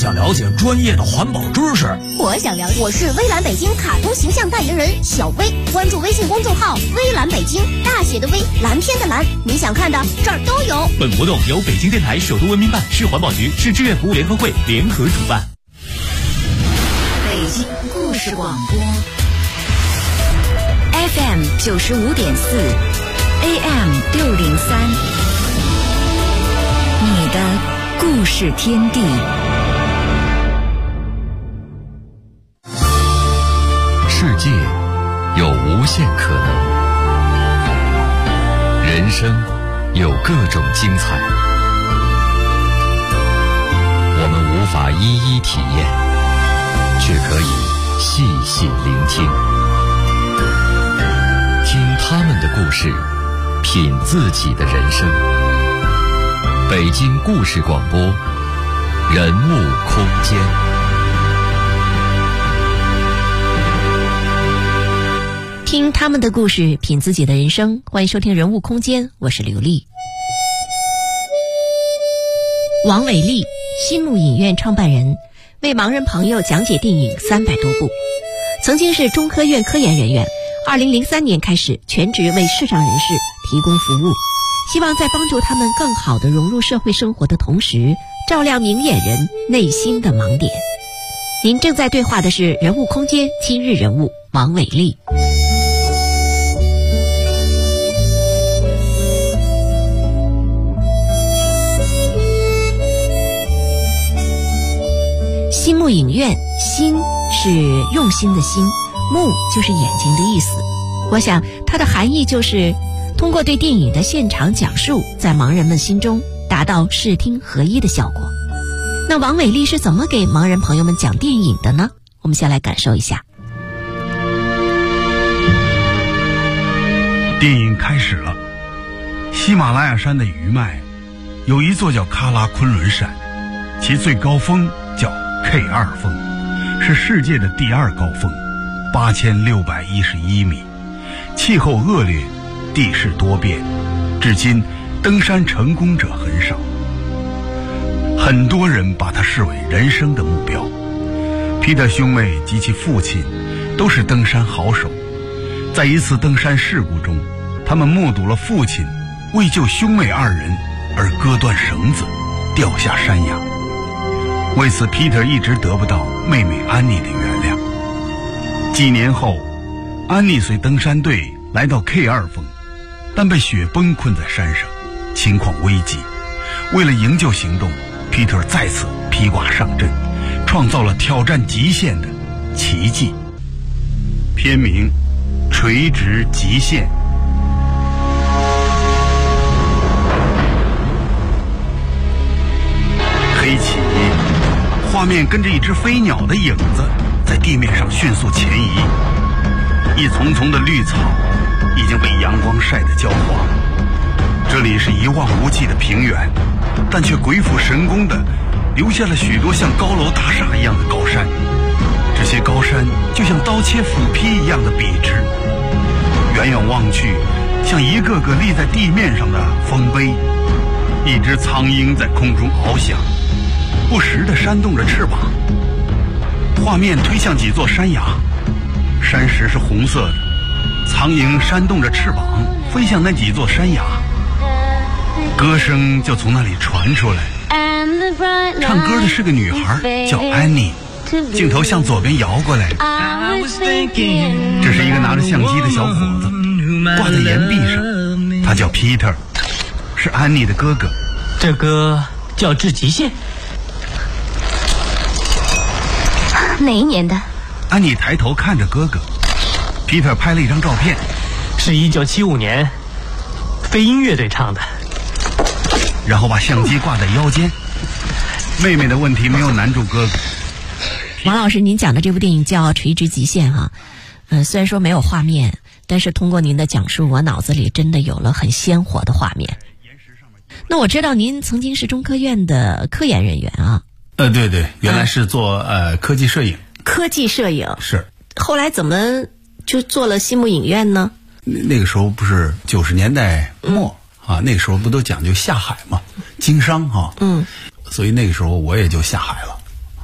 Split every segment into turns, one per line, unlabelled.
想了解专业的环保知识。
我想了解。我是微蓝北京卡通形象代言人小薇，关注微信公众号微蓝北京，大写的微，蓝天的蓝，你想看的这儿都有。
本活动由北京电台首都文明办、市环保局、市志愿服务联合会联合主办。
北京故事广播 FM 95.4 AM 603，你的故事天地。
世界有无限可能，人生有各种精彩，我们无法一一体验，却可以细细聆听，听他们的故事，品自己的人生。北京故事广播，人物空间。
听他们的故事，品自己的人生。欢迎收听人物空间，我是刘丽。王伟丽，新木影院创办人，为盲人朋友讲解电影300多部，曾经是中科院科研人员。2003年开始全职为视障人士提供服务，希望在帮助他们更好地融入社会生活的同时，照亮明眼人内心的盲点。您正在对话的是人物空间今日人物王伟丽。新木影院，心是用心的心，目就是眼睛的意思。我想它的含义就是通过对电影的现场讲述，在盲人们心中达到视听合一的效果。那王伟丽是怎么给盲人朋友们讲电影的呢？我们先来感受一下。
电影开始了。喜马拉雅山的余脉有一座叫喀拉昆仑山，其最高峰叫 K2 峰，是世界的第2高峰，8611米。气候恶劣，地势多变，至今登山成功者很少。很多人把它视为人生的目标。皮特兄妹及其父亲都是登山好手，在一次登山事故中，他们目睹了父亲为救兄妹2人而割断绳子，掉下山崖。为此，皮特一直得不到妹妹安妮的原谅。几年后，安妮随登山队来到 K2 峰，但被雪崩困在山上，情况危急。为了营救行动，皮特再次披挂上阵，创造了挑战极限的奇迹。片名《垂直极限》。黑起，画面跟着一只飞鸟的影子在地面上迅速前移，一丛丛的绿草已经被阳光晒得焦黄。这里是一望无际的平原，但却鬼斧神工地留下了许多像高楼大厦一样的高山。这些高山就像刀切斧劈一样的笔直，远远望去，像一个个立在地面上的丰碑。一只苍鹰在空中翱翔，不时地扇动着翅膀。画面推向几座山崖，山石是红色的，苍蝇扇动着翅膀飞向那几座山崖，歌声就从那里传出来。唱歌的是个女孩，叫安妮。镜头向左边摇过来，这是一个拿着相机的小伙子，挂在岩壁上。他叫 Peter， 是安妮的哥哥。
这歌叫《至极限》。
哪一年的？
安妮抬头看着哥哥。Peter 拍了一张照片，
是1975年非音乐队唱的。
然后把相机挂在腰间。妹妹的问题没有难住哥哥。
王老师，您讲的这部电影叫《垂直极限》哈，虽然说没有画面，但是通过您的讲述，我脑子里真的有了很鲜活的画面。那我知道您曾经是中科院的科研人员啊。
对对，原来是做科技摄影。
科技摄影
是。
后来怎么就做了新木影院呢？
那个时候不是90年代末啊，那个时候不都讲究下海嘛，经商哈。所以那个时候我也就下海了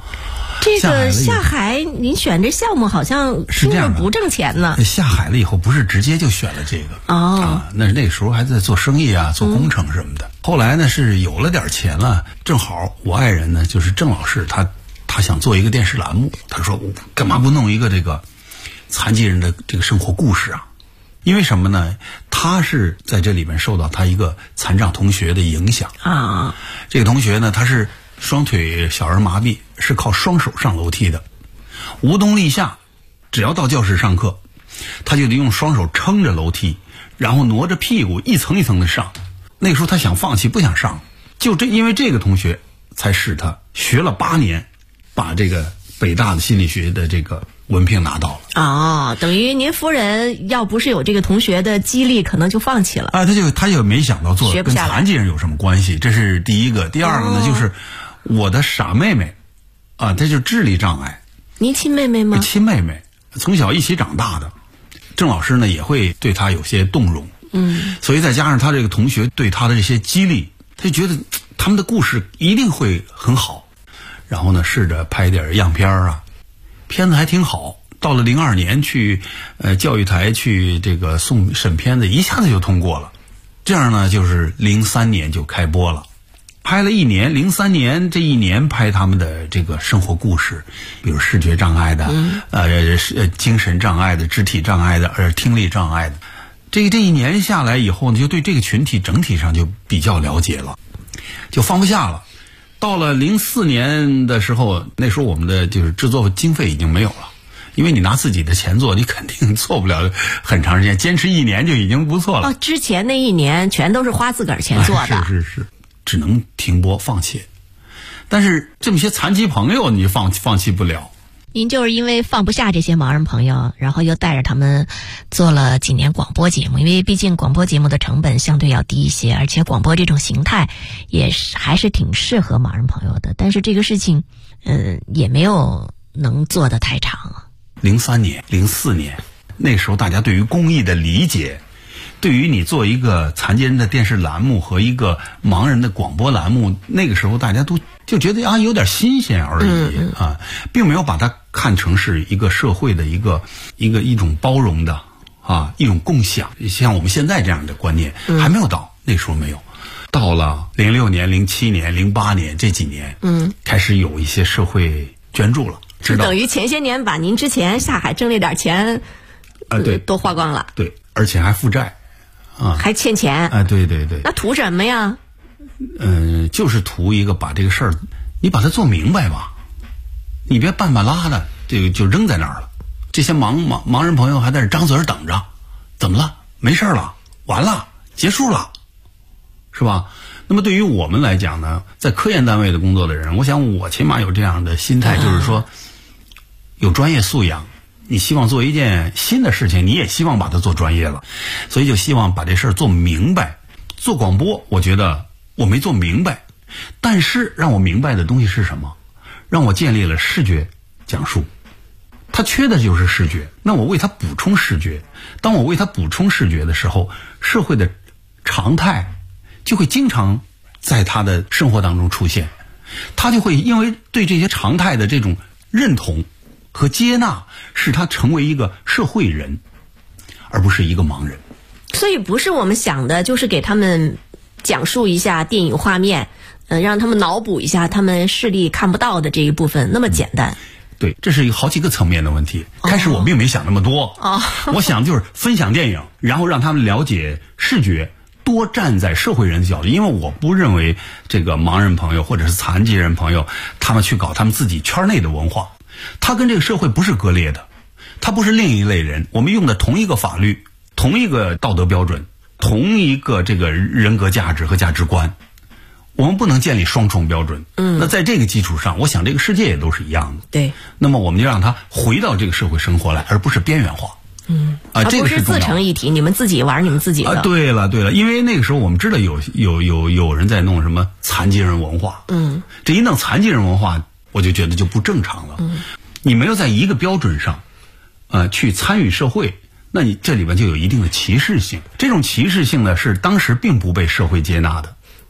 这个下海，您选这项目好像听着不挣钱呢。
下海了以后不是直接就选了这个那时候还在做生意啊，做工程什么的。后来呢是有了点钱了，正好我爱人呢就是郑老师，他想做一个电视栏目，他说我干嘛不弄一个这个残疾人的这个生活故事啊？因为什么呢？他是在这里面受到他一个残障同学的影响啊。这个同学呢，他是双腿小儿麻痹，是靠双手上楼梯的，无冬立夏，只要到教室上课，他就得用双手撑着楼梯，然后挪着屁股一层一层的上。那个时候他想放弃，不想上，因为这个同学才使他学了8年，把这个北大的心理学的这个文凭拿到了。
等于您夫人要不是有这个同学的激励，可能就放弃了。
他就没想到做跟残疾人有什么关系，这是第一个。第二个呢，就是我的傻妹妹她就是智力障碍。
您亲妹妹吗？
亲妹妹，从小一起长大的。郑老师呢也会对她有些动容，所以再加上他这个同学对他的这些激励，他就觉得他们的故事一定会很好。然后呢，试着拍点样片啊，片子还挺好。到了02年去教育台去这个审片子，一下子就通过了。这样呢，就是03年就开播了，拍了1年。03年这1年拍他们的这个生活故事，比如视觉障碍的，精神障碍的，肢体障碍的，听力障碍的。这1年下来以后呢，就对这个群体整体上就比较了解了，就放不下了。到了04年的时候，那时候我们的就是制作经费已经没有了，因为你拿自己的钱做，你肯定做不了很长时间，坚持1年就已经不错了。
之前那1年全都是花自个儿钱做的。
是，只能停播放弃。但是这么些残疾朋友你放弃不了。
您就是因为放不下这些盲人朋友，然后又带着他们做了几年广播节目，因为毕竟广播节目的成本相对要低一些，而且广播这种形态也还是挺适合盲人朋友的。但是这个事情也没有能做得太长啊。
03年04年那时候大家对于公益的理解，对于你做一个残疾人的电视栏目和一个盲人的广播栏目，那个时候大家都就觉得有点新鲜而已并没有把它看成是一个社会的一种包容的一种共享，像我们现在这样的观念还没有到，那时候没有。到了06年、07年、08年这几年，开始有一些社会捐助了，知道，
等于前些年把您之前下海挣那点钱
对
都花光了，
对，而且还负债
还欠钱
对，
那图什么呀？
就是图一个把这个事儿你把它做明白吧，你别半拉的这个就扔在那儿了。这些盲人朋友还在这张嘴等着，怎么了？没事了，完了，结束了，是吧？那么对于我们来讲呢，在科研单位的工作的人，我想我起码有这样的心态，就是说有专业素养，你希望做一件新的事情，你也希望把它做专业了，所以就希望把这事儿做明白。做广播我觉得我没做明白，但是让我明白的东西是什么？让我建立了视觉讲述，它缺的就是视觉，那我为它补充视觉。当我为它补充视觉的时候，社会的常态就会经常在他的生活当中出现，他就会因为对这些常态的这种认同和接纳，使他成为一个社会人，而不是一个盲人。
所以不是我们想的就是给他们讲述一下电影画面，让他们脑补一下他们视力看不到的这一部分那么简单。
对，这是一个好几个层面的问题。开始我并没想那么多，我想就是分享电影，然后让他们了解视觉，多站在社会人的角度。因为我不认为这个盲人朋友或者是残疾人朋友他们去搞他们自己圈内的文化，他跟这个社会不是割裂的，他不是另一类人。我们用的同一个法律，同一个道德标准，同一个这个人格价值和价值观，我们不能建立双重标准。那在这个基础上，我想这个世界也都是一样的。
对，
那么我们就让他回到这个社会生活来，而不是边缘化。这个是重要的，
不是自成一体，你们自己玩你们自己的。
对了，因为那个时候我们知道有人在弄什么残疾人文化。这一弄残疾人文化，我就觉得就不正常了。你没有在一个标准上去参与社会，那你这里边就有一定的歧视性。这种歧视性呢，是当时并不被社会接纳的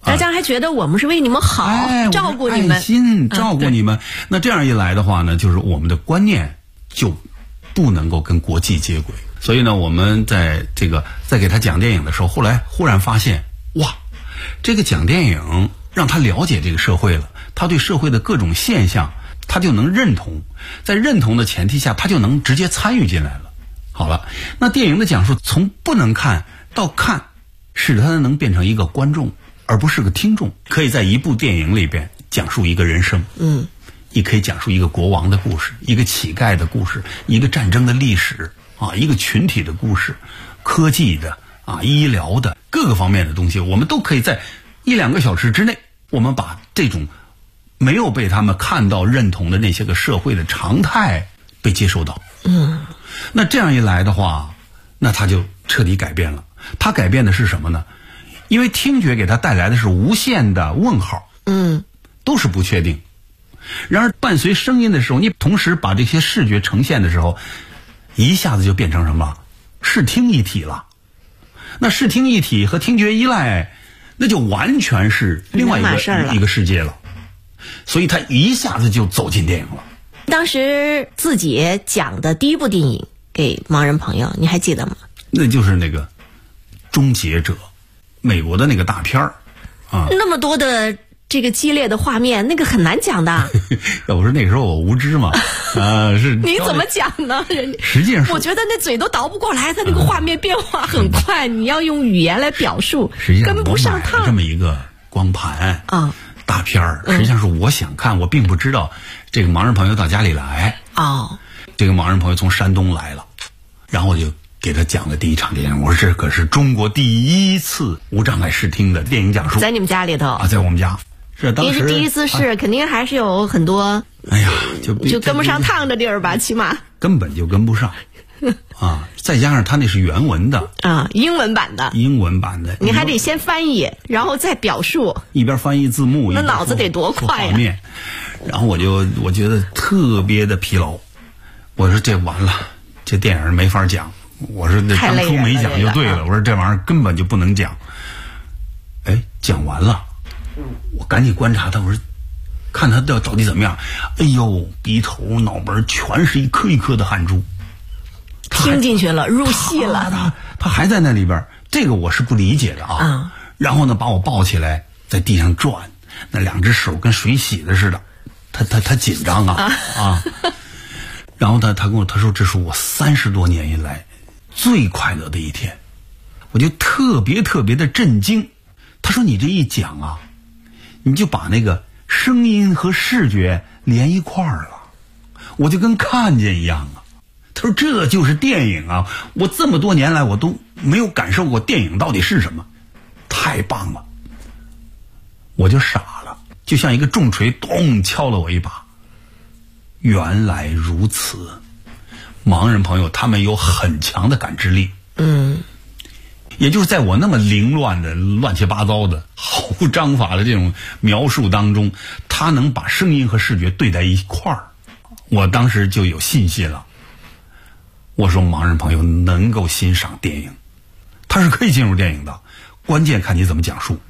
大家还觉得我们是为你们好，照顾你们，
爱心照顾你们。那这样一来的话呢，就是我们的观念就不能够跟国际接轨。所以呢，我们在给他讲电影的时候，后来忽然发现，哇，这个讲电影让他了解这个社会了，他对社会的各种现象他就能认同，在认同的前提下，他就能直接参与进来了。好了，那电影的讲述从不能看到看，使得他能变成一个观众，而不是个听众。可以在一部电影里边讲述一个人生，也可以讲述一个国王的故事，一个乞丐的故事，一个战争的历史啊，一个群体的故事，科技的啊，医疗的各个方面的东西，我们都可以在1-2个小时之内，我们把这种没有被他们看到认同的那些个社会的常态被接受到。那这样一来的话，那他就彻底改变了。他改变的是什么呢？因为听觉给他带来的是无限的问号，都是不确定。然而伴随声音的时候，你同时把这些视觉呈现的时候，一下子就变成什么？视听一体了。那视听一体和听觉依赖，那就完全是另外一个世界了。所以他一下子就走进电影了。
当时自己讲的第一部电影给盲人朋友，你还记得吗？
那就是那个《终结者》，美国的那个大片儿啊。
那么多的这个激烈的画面，那个很难讲的。
要不是那个时候我无知嘛，是
你怎么讲呢？
实际上
我觉得那嘴都倒不过来，它那个画面变化很快，你要用语言来表述，跟不上趟。
这么一个光盘啊。大片儿，实际上是我想看，我并不知道这个盲人朋友到家里来。这个盲人朋友从山东来了，然后我就给他讲了第一场电影。我说这可是中国第一次无障碍视听的电影讲述，
在你们家里头啊，
在我们家。是当时
第一次试，肯定还是有很多，
哎呀，
就跟不上趟的地儿吧，起码
根本就跟不上。再加上他那是原文的
英文版的，你还得先翻译，然后再表述，
一边翻译字幕，
那脑子得多快呀！
然后我觉得特别的疲劳，我说这完了，这电影没法讲。我说这当初没讲就对了，我说这玩意儿根本就不能讲。讲完了，我赶紧观察他，我说看他到底怎么样。哎呦，鼻头脑门全是一颗一颗的汗珠。
听进去了，入戏了。
他还在那里边，这个我是不理解的啊。然后呢，把我抱起来，在地上转，那2只手跟水洗的似的，他紧张啊。然后他跟我他说这是我30多年以来最快乐的一天，我就特别的震惊。他说你这一讲啊，你就把那个声音和视觉连一块儿了，我就跟看见一样啊。他说这就是电影啊，我这么多年来我都没有感受过电影到底是什么，太棒了。我就傻了，就像一个重锤咚敲了我一把。原来如此，盲人朋友他们有很强的感知力，也就是在我那么凌乱的乱七八糟的毫无章法的这种描述当中，他能把声音和视觉对在一块儿，我当时就有信心了。我说盲人朋友能够欣赏电影，他是可以进入电影的，关键看你怎么讲述。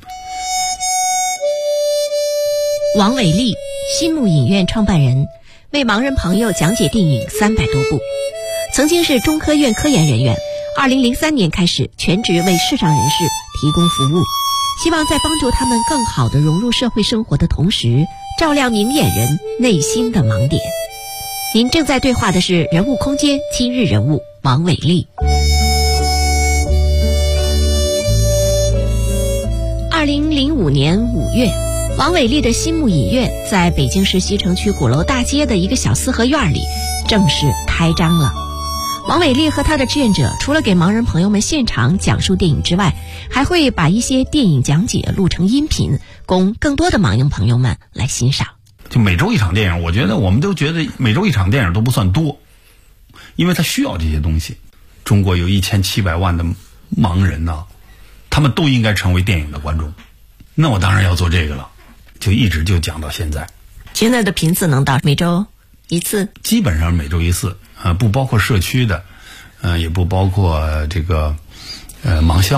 王伟丽，新木影院创办人，为盲人朋友讲解电影300多部，曾经是中科院科研人员，2003年开始全职为视障人士提供服务，希望在帮助他们更好地融入社会生活的同时，照亮明眼人内心的盲点。您正在对话的是人物空间今日人物王伟丽。2005年5月，王伟丽的新木影院在北京市西城区鼓楼大街的一个小四合院里正式开张了。王伟丽和他的志愿者除了给盲人朋友们现场讲述电影之外，还会把一些电影讲解录成音频，供更多的盲人朋友们来欣赏。
就每周一场电影，我觉得我们都觉得每周一场电影都不算多，因为他需要这些东西。中国有1700万的盲人呢，他们都应该成为电影的观众。那我当然要做这个了，就一直就讲到现在。
现在的频次能到每周一次？
基本上每周一次，不包括社区的，也不包括这个盲校的。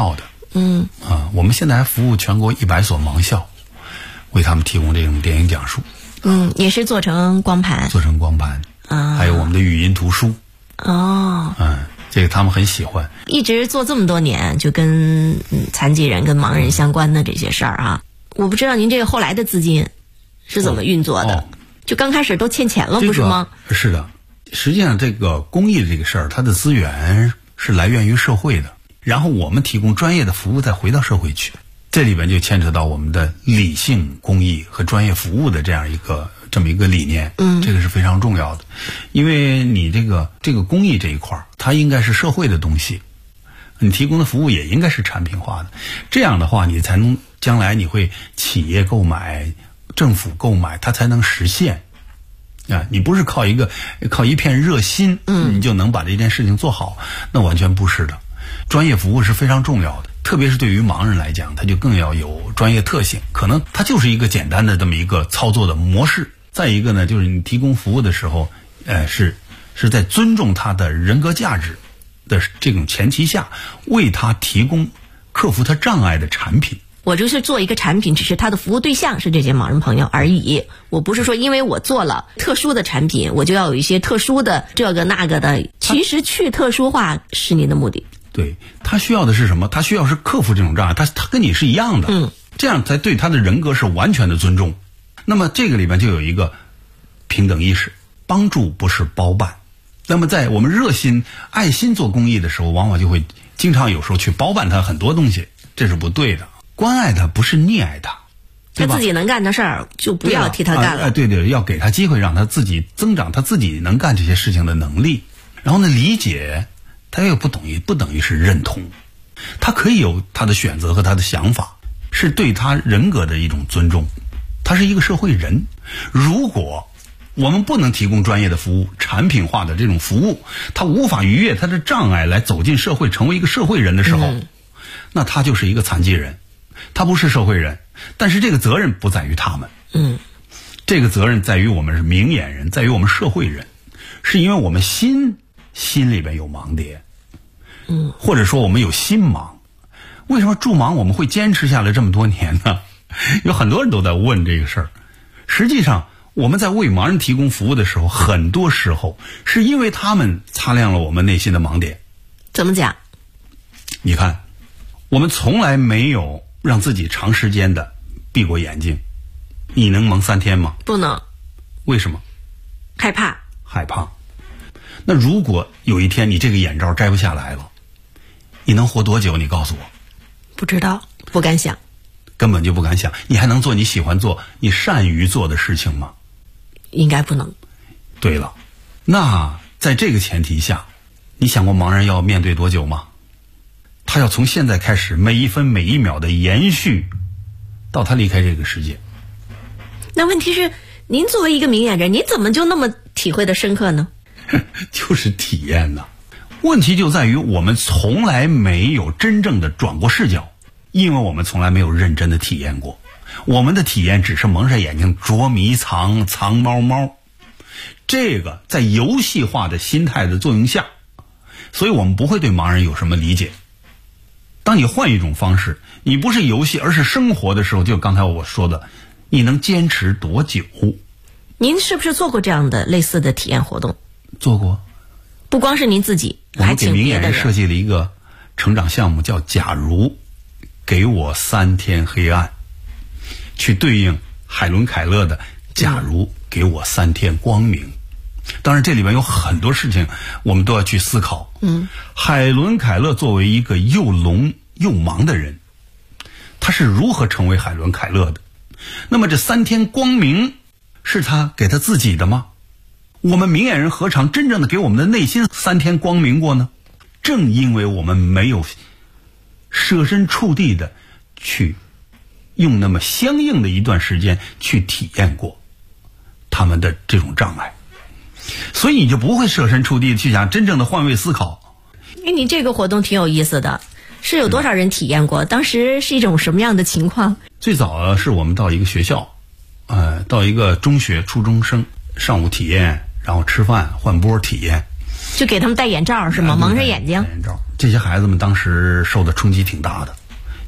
我们现在还服务全国100所盲校，为他们提供这种电影讲述。
也是做成光盘。
还有我们的语音图书。这个他们很喜欢。
一直做这么多年，就跟残疾人、跟盲人相关的这些事儿啊。我不知道您这个后来的资金是怎么运作的？就刚开始都欠钱了，不是吗？
是的，实际上这个公益的这个事儿，它的资源是来源于社会的，然后我们提供专业的服务再回到社会去，这里边就牵扯到我们的理性公益和专业服务的这么一个理念。这个是非常重要的，因为你这个公益这一块它应该是社会的东西，你提供的服务也应该是产品化的，这样的话你才能将来你会企业购买、政府购买，它才能实现。你不是靠一片热心，你就能把这件事情做好，那完全不是的。专业服务是非常重要的，特别是对于盲人来讲，它就更要有专业特性。可能它就是一个简单的这么一个操作的模式。再一个呢，就是你提供服务的时候，是在尊重他的人格价值的这种前提下，为他提供克服他障碍的产品。
我就是做一个产品，只是他的服务对象是这些盲人朋友而已。我不是说因为我做了特殊的产品，我就要有一些特殊的这个那个的。其实去特殊化是您的目的。
对，他需要的是什么？他需要是克服这种障碍，他跟你是一样的，这样才对他的人格是完全的尊重。那么这个里面就有一个平等意识，帮助不是包办。那么在我们热心爱心做公益的时候，往往就会经常有时候去包办他很多东西，这是不对的。关爱他不是溺爱他，
他自己能干的事儿就不要替他干了。
对，要给他机会，让他自己增长他自己能干这些事情的能力。然后呢，理解他又不等于是认同，他可以有他的选择和他的想法，是对他人格的一种尊重。他是一个社会人，如果我们不能提供专业的服务、产品化的这种服务，他无法逾越他的障碍来走进社会，成为一个社会人的时候，那他就是一个残疾人，他不是社会人。但是这个责任不在于他们，这个责任在于我们是明眼人，在于我们社会人，是因为我们心里边有盲点，或者说我们有心盲。为什么助盲我们会坚持下来这么多年呢？有很多人都在问这个事儿。实际上我们在为盲人提供服务的时候，很多时候是因为他们擦亮了我们内心的盲点。
怎么讲？
你看，我们从来没有让自己长时间的闭过眼睛。你能蒙3天吗？
不能。
为什么？
害怕。
那如果有一天你这个眼罩摘不下来了，你能活多久？你告诉我。
不知道，不敢想。
根本就不敢想。你还能做你喜欢做、你善于做的事情吗？
应该不能。
对了，那在这个前提下，你想过盲人要面对多久吗？他要从现在开始，每一分每一秒的延续到他离开这个世界。
那问题是，您作为一个明眼人，您怎么就那么体会的深刻呢？
就是体验呢。问题就在于我们从来没有真正的转过视角，因为我们从来没有认真的体验过。我们的体验只是蒙上眼睛捉迷藏、藏猫猫，这个在游戏化的心态的作用下，所以我们不会对盲人有什么理解。当你换一种方式，你不是游戏而是生活的时候，就刚才我说的，你能坚持多久？
您是不是做过这样的类似的体验活动？
做过。
不光是您自己，还请别的人。我们给明眼人
设计了一个成长项目，叫假如给我3天黑暗，去对应海伦凯勒的假如给我3天光明。当然这里面有很多事情我们都要去思考。海伦凯勒作为一个又聋又盲的人，他是如何成为海伦凯勒的？那么这3天光明是他给他自己的吗？我们明眼人何尝真正的给我们的内心3天光明过呢？正因为我们没有设身处地的去用那么相应的一段时间去体验过他们的这种障碍，所以你就不会设身处地的去想真正的换位思考。
你这个活动挺有意思的，是有多少人体验过？当时是一种什么样的情况？
最早是我们到一个学校，到一个中学初中生上午体验，然后吃饭换波体验，
就给他们戴眼罩是吗？蒙着眼睛。
眼罩，这些孩子们当时受的冲击挺大的，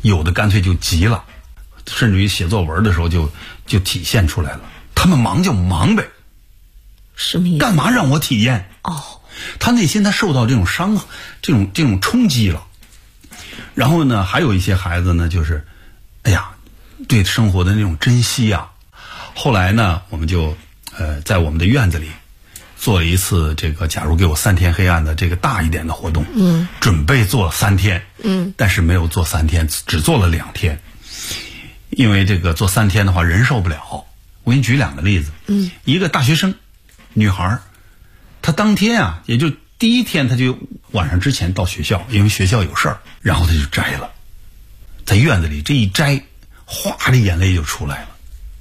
有的干脆就急了，甚至于写作文的时候就体现出来了。他们忙就忙呗，
什么意思？
干嘛让我体验？他内心他受到这种这种冲击了。然后呢，还有一些孩子呢，就是对生活的那种珍惜啊。后来呢，我们就在我们的院子里做了一次这个假如给我3天黑暗的这个大一点的活动。准备做了3天，但是没有做3天，只做了2天。因为这个做3天的话人受不了。我给你举2个例子。一个大学生女孩，她当天啊，也就第一天，她就晚上之前到学校，因为学校有事儿，然后她就摘了，在院子里这一摘，哗的眼泪就出来了，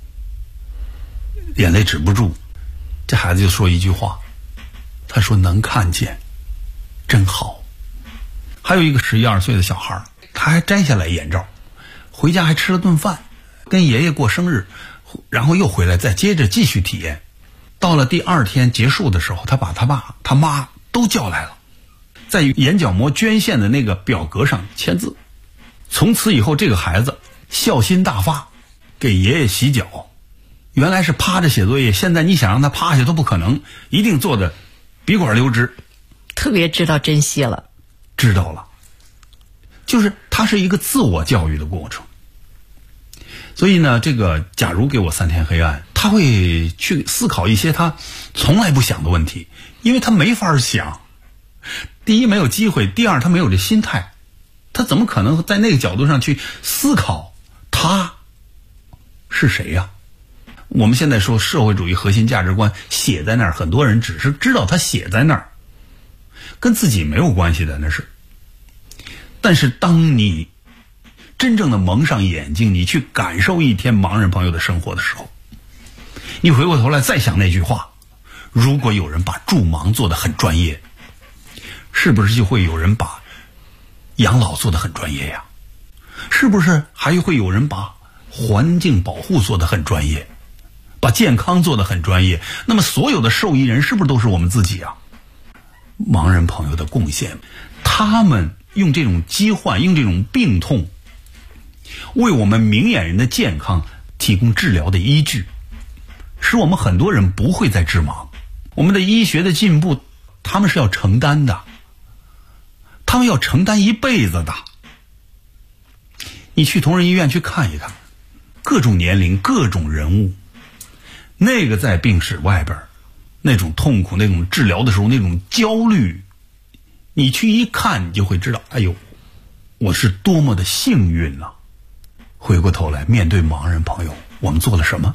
眼泪止不住。这孩子就说一句话，他说能看见真好。还有一个11、12岁的小孩，他还摘下来眼罩，回家还吃了顿饭，跟爷爷过生日，然后又回来再接着继续体验。到了第2天结束的时候，他把他爸他妈都叫来了，在眼角膜捐献的那个表格上签字。从此以后，这个孩子孝心大发，给爷爷洗脚。原来是趴着写作业，现在你想让他趴下都不可能，一定做的笔管溜直。
特别知道珍惜了。
知道了，就是它是一个自我教育的过程。所以呢，这个假如给我3天黑暗，他会去思考一些他从来不想的问题，因为他没法想。第一，没有机会；第二，他没有这心态，他怎么可能在那个角度上去思考他是谁呀？我们现在说社会主义核心价值观写在那儿，很多人只是知道他写在那儿，跟自己没有关系的那是。但是当你真正的蒙上眼睛，你去感受一天盲人朋友的生活的时候，你回过头来再想那句话，如果有人把助盲做得很专业，是不是就会有人把养老做得很专业呀？是不是还会有人把环境保护做得很专业，把健康做得很专业？那么所有的受益人是不是都是我们自己啊？盲人朋友的贡献，他们用这种疾患，用这种病痛，为我们明眼人的健康提供治疗的依据，使我们很多人不会再致盲。我们的医学的进步，他们是要承担的，他们要承担一辈子的。你去同仁医院去看一看，各种年龄各种人物，那个在病室外边那种痛苦，那种治疗的时候那种焦虑，你去一看你就会知道，哎呦，我是多么的幸运啊。回过头来面对盲人朋友，我们做了什么？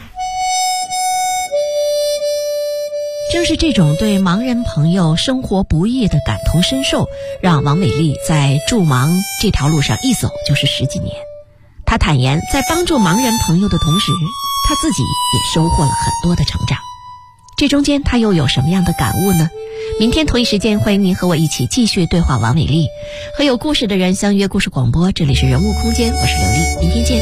正是这种对盲人朋友生活不易的感同身受，让王伟丽在助盲这条路上一走就是10几年。他坦言，在帮助盲人朋友的同时，他自己也收获了很多的成长。这中间他又有什么样的感悟呢？明天同一时间，欢迎您和我一起继续对话王伟丽，和有故事的人相约故事广播。这里是人物空间，我是刘丽，明天见。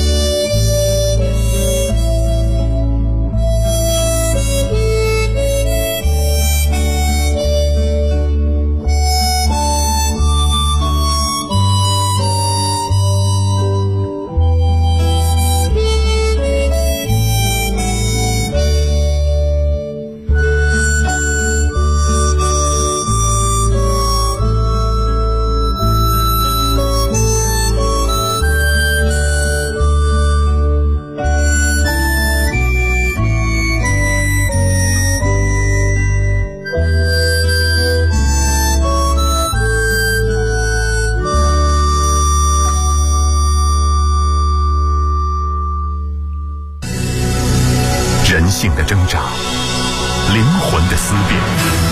人性的挣扎，灵魂的思辨，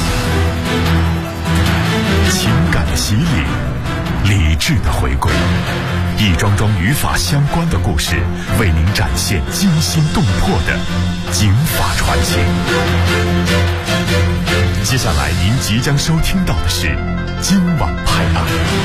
情感的洗礼，理智的回归，一桩桩与法相关的故事，为您展现惊心动魄的警法传奇。接下来您即将收听到的是今晚拍案。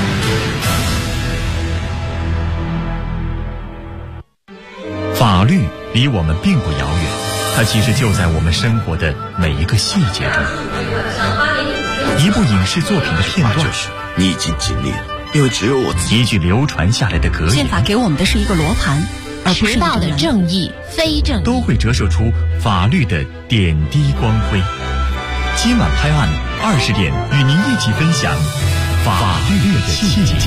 法律离我们并不遥远，它其实就在我们生活的每一个细节中。一部影视作品的片段，
你已经经历了
因为只有我自己。
一句流传下来的格言，
宪法给我们的是一个罗盘，而不是
迟到的正义、非正义，
都会折射出法律的点滴光辉。今晚拍案20点，与您一起分享法律的细节。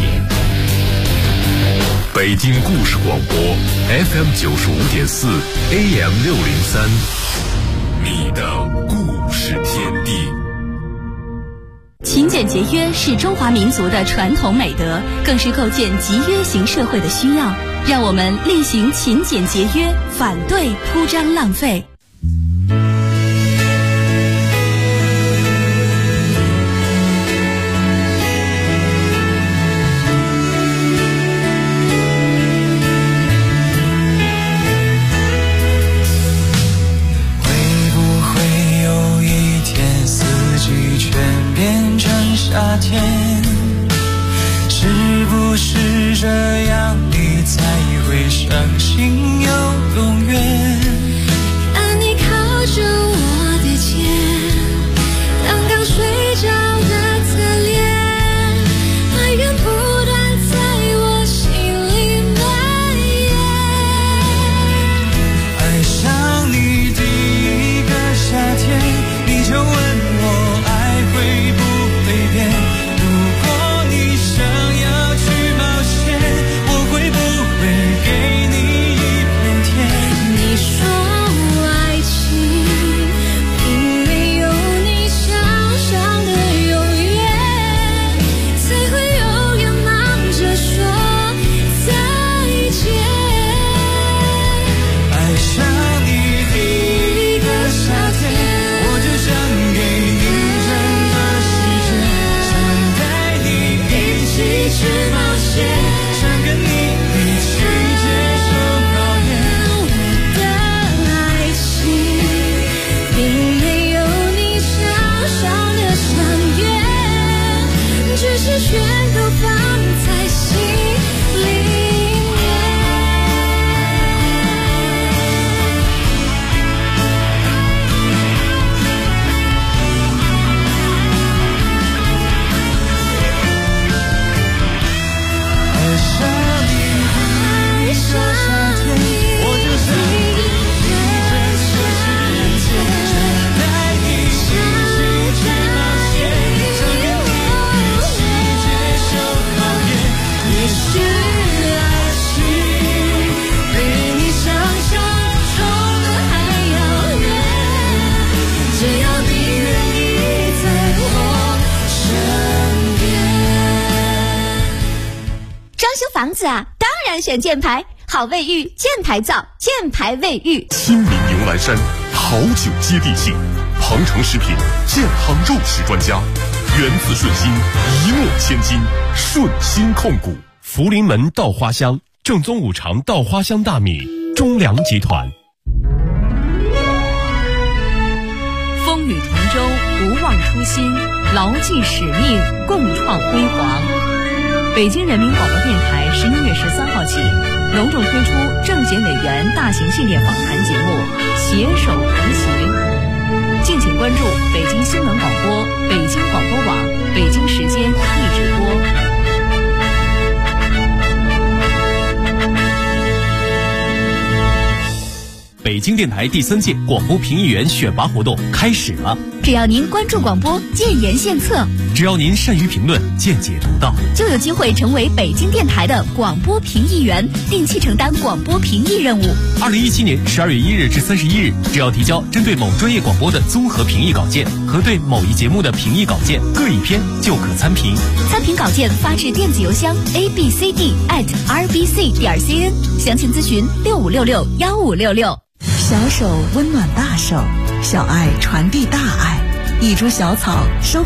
北京故事广播 FM 95.4 AM 603，你的故事天地。
勤俭节约是中华民族的传统美德，更是构建集约型社会的需要。让我们厉行勤俭节约，反对铺张浪费。
夏天，是不是这样你才会相信有永远？
看你靠着我的肩，刚刚睡着的侧脸，爱缘不断在我心里蔓延。
爱上你第一个夏天，你就问我爱会不如果你想要去冒险，我会不会给你一片天？
你说爱情并没有你想象的永远，才会永远忙着说再见。
爱上你第一个夏天，我就想给你整个世界，去冒险，想跟你一起接受考验。
我的爱情并没有你想象的长远，只是全都放在心里
房子啊，当然选箭牌，好卫浴，箭牌造，箭牌卫浴。
亲民牛栏山，好酒接地气，鹏城食品健康肉食专家，源自顺心，一诺千金，顺心控股。
福临门稻花香，正宗五常稻花香大米，中粮集团。
风雨同舟，不忘初心，牢记使命，共创辉煌。北京人民广播电台11月13号起，隆重推出政协委员大型系列访谈节目《携手同行》，敬请关注北京新闻广播、北京广播网、北京时间一直播。
北京电台第3届广播评议员选拔活动开始了。
只要您关注广播，建言献策；
只要您善于评论，见解独到，
就有机会成为北京电台的广播评议员，定期承担广播评议任务。
2017年12月1日至31日，只要提交针对某专业广播的综合评议稿件和对某一节目的评议稿件各一篇，就可参评。
参评稿件发至电子邮箱 abcd@rbc.cn， 详情咨询65661566。
小手温暖大手，小爱传递大爱，一株小草收